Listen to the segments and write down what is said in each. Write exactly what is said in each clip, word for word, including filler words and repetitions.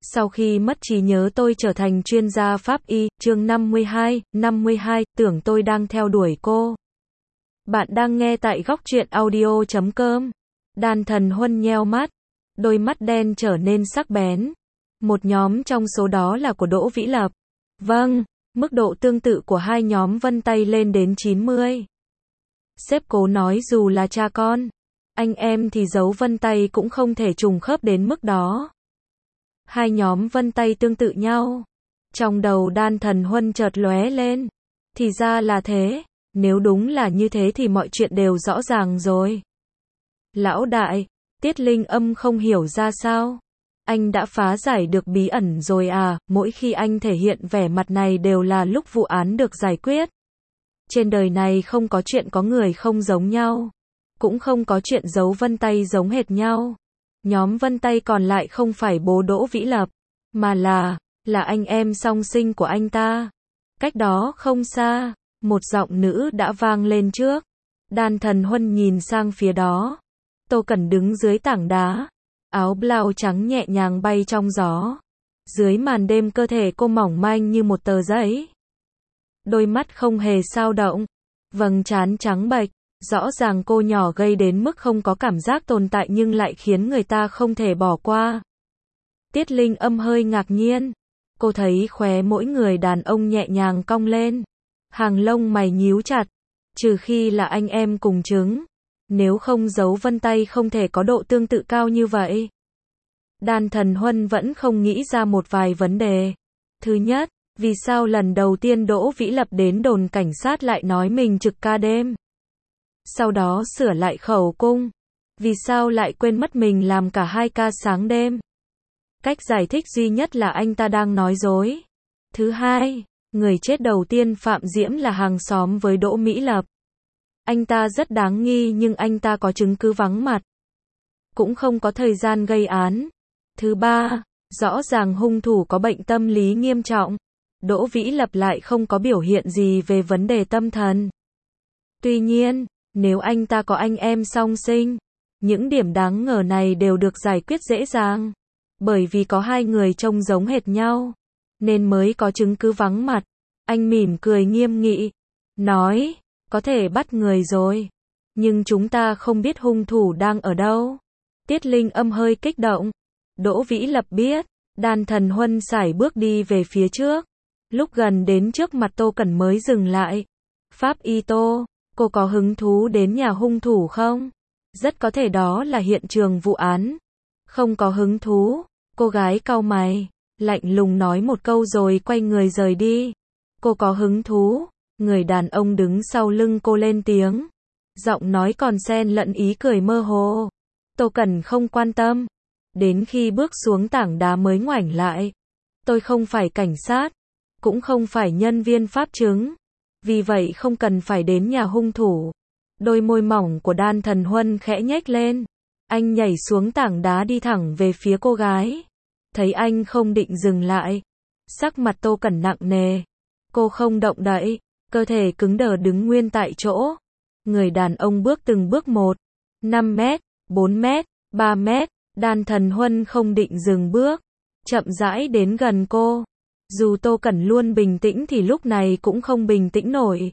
Sau khi mất trí nhớ tôi trở thành chuyên gia pháp y, chương năm mươi hai, năm mươi hai, tưởng tôi đang theo đuổi cô. Bạn đang nghe tại góc truyện audio chấm com. Đan Thần Huân nheo mắt, đôi mắt đen trở nên sắc bén. Một nhóm trong số đó là của Đỗ Vĩ Lập. Vâng, mức độ tương tự của hai nhóm vân tay lên đến chín mươi. Sếp cố nói dù là cha con, anh em thì dấu vân tay cũng không thể trùng khớp đến mức đó. Hai nhóm vân tay tương tự nhau. Trong đầu Đan Thần Huân chợt lóe lên. Thì ra là thế, nếu đúng là như thế thì mọi chuyện đều rõ ràng rồi. Lão đại, Tiết Linh Âm không hiểu ra sao. Anh đã phá giải được bí ẩn rồi à, mỗi khi anh thể hiện vẻ mặt này đều là lúc vụ án được giải quyết. Trên đời này không có chuyện có người không giống nhau. Cũng không có chuyện dấu vân tay giống hệt nhau. Nhóm vân tay còn lại không phải bố Đỗ Vĩ Lập, mà là, là anh em song sinh của anh ta. Cách đó không xa, một giọng nữ đã vang lên trước. Đan Thần Huân nhìn sang phía đó. Tô Cẩn đứng dưới tảng đá. Áo blau trắng nhẹ nhàng bay trong gió. Dưới màn đêm cơ thể cô mỏng manh như một tờ giấy. Đôi mắt không hề sao động. Vầng trán trắng bệch. Rõ ràng cô nhỏ gây đến mức không có cảm giác tồn tại nhưng lại khiến người ta không thể bỏ qua. Tiết Linh Âm hơi ngạc nhiên. Cô thấy khóe mỗi người đàn ông nhẹ nhàng cong lên. Hàng lông mày nhíu chặt. Trừ khi là anh em cùng trứng. Nếu không dấu vân tay không thể có độ tương tự cao như vậy. Đan Thần Huân vẫn không nghĩ ra một vài vấn đề. Thứ nhất, vì sao lần đầu tiên Đỗ Vĩ Lập đến đồn cảnh sát lại nói mình trực ca đêm? Sau đó sửa lại khẩu cung. Vì sao lại quên mất mình làm cả hai ca sáng đêm? Cách giải thích duy nhất là anh ta đang nói dối. Thứ hai, người chết đầu tiên Phạm Diễm là hàng xóm với Đỗ Mỹ Lập. Anh ta rất đáng nghi nhưng anh ta có chứng cứ vắng mặt. Cũng không có thời gian gây án. Thứ ba, rõ ràng hung thủ có bệnh tâm lý nghiêm trọng. Đỗ Vĩ Lập lại không có biểu hiện gì về vấn đề tâm thần. Tuy nhiên, nếu anh ta có anh em song sinh, những điểm đáng ngờ này đều được giải quyết dễ dàng. Bởi vì có hai người trông giống hệt nhau, nên mới có chứng cứ vắng mặt. Anh mỉm cười nghiêm nghị, nói, có thể bắt người rồi, nhưng chúng ta không biết hung thủ đang ở đâu. Tiết Linh Âm hơi kích động. Đỗ Vĩ Lập biết. Đan Thần Huân sải bước đi về phía trước. Lúc gần đến trước mặt Tô Cẩn mới dừng lại. Pháp y Tô, cô có hứng thú đến nhà hung thủ không? Rất có thể đó là hiện trường vụ án. Không có hứng thú. Cô gái cau mày, lạnh lùng nói một câu rồi quay người rời đi. Cô có hứng thú. Người đàn ông đứng sau lưng cô lên tiếng. Giọng nói còn xen lẫn ý cười mơ hồ. Tô Cẩn không quan tâm. Đến khi bước xuống tảng đá mới ngoảnh lại. Tôi không phải cảnh sát. Cũng không phải nhân viên pháp chứng. Vì vậy không cần phải đến nhà hung thủ. Đôi môi mỏng của Đan Thần Huân khẽ nhếch lên. Anh nhảy xuống tảng đá đi thẳng về phía cô gái. Thấy anh không định dừng lại. Sắc mặt Tô Cẩn nặng nề. Cô không động đậy. Cơ thể cứng đờ đứng nguyên tại chỗ. Người đàn ông bước từng bước một. năm mét, bốn mét, ba mét. Đan Thần Huân không định dừng bước. Chậm rãi đến gần cô. Dù Tô Cẩn luôn bình tĩnh thì lúc này cũng không bình tĩnh nổi.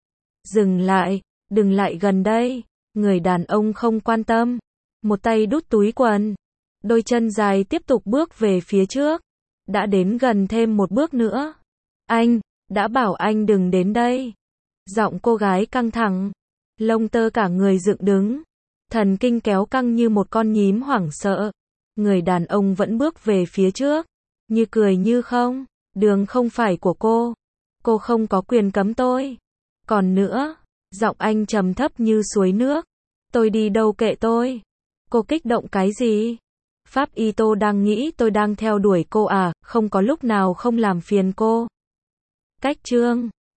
Dừng lại, đừng lại gần đây. Người đàn ông không quan tâm. Một tay đút túi quần. Đôi chân dài tiếp tục bước về phía trước. Đã đến gần thêm một bước nữa. Anh, đã bảo anh đừng đến đây. Giọng cô gái căng thẳng. Lông tơ cả người dựng đứng. Thần kinh kéo căng như một con nhím hoảng sợ. Người đàn ông vẫn bước về phía trước. Như cười như không. Đường không phải của cô. Cô không có quyền cấm tôi. Còn nữa, giọng anh trầm thấp như suối nước. Tôi đi đâu kệ tôi. Cô kích động cái gì? Pháp y Tô đang nghĩ tôi đang theo đuổi cô à, không có lúc nào không làm phiền cô. Cách chương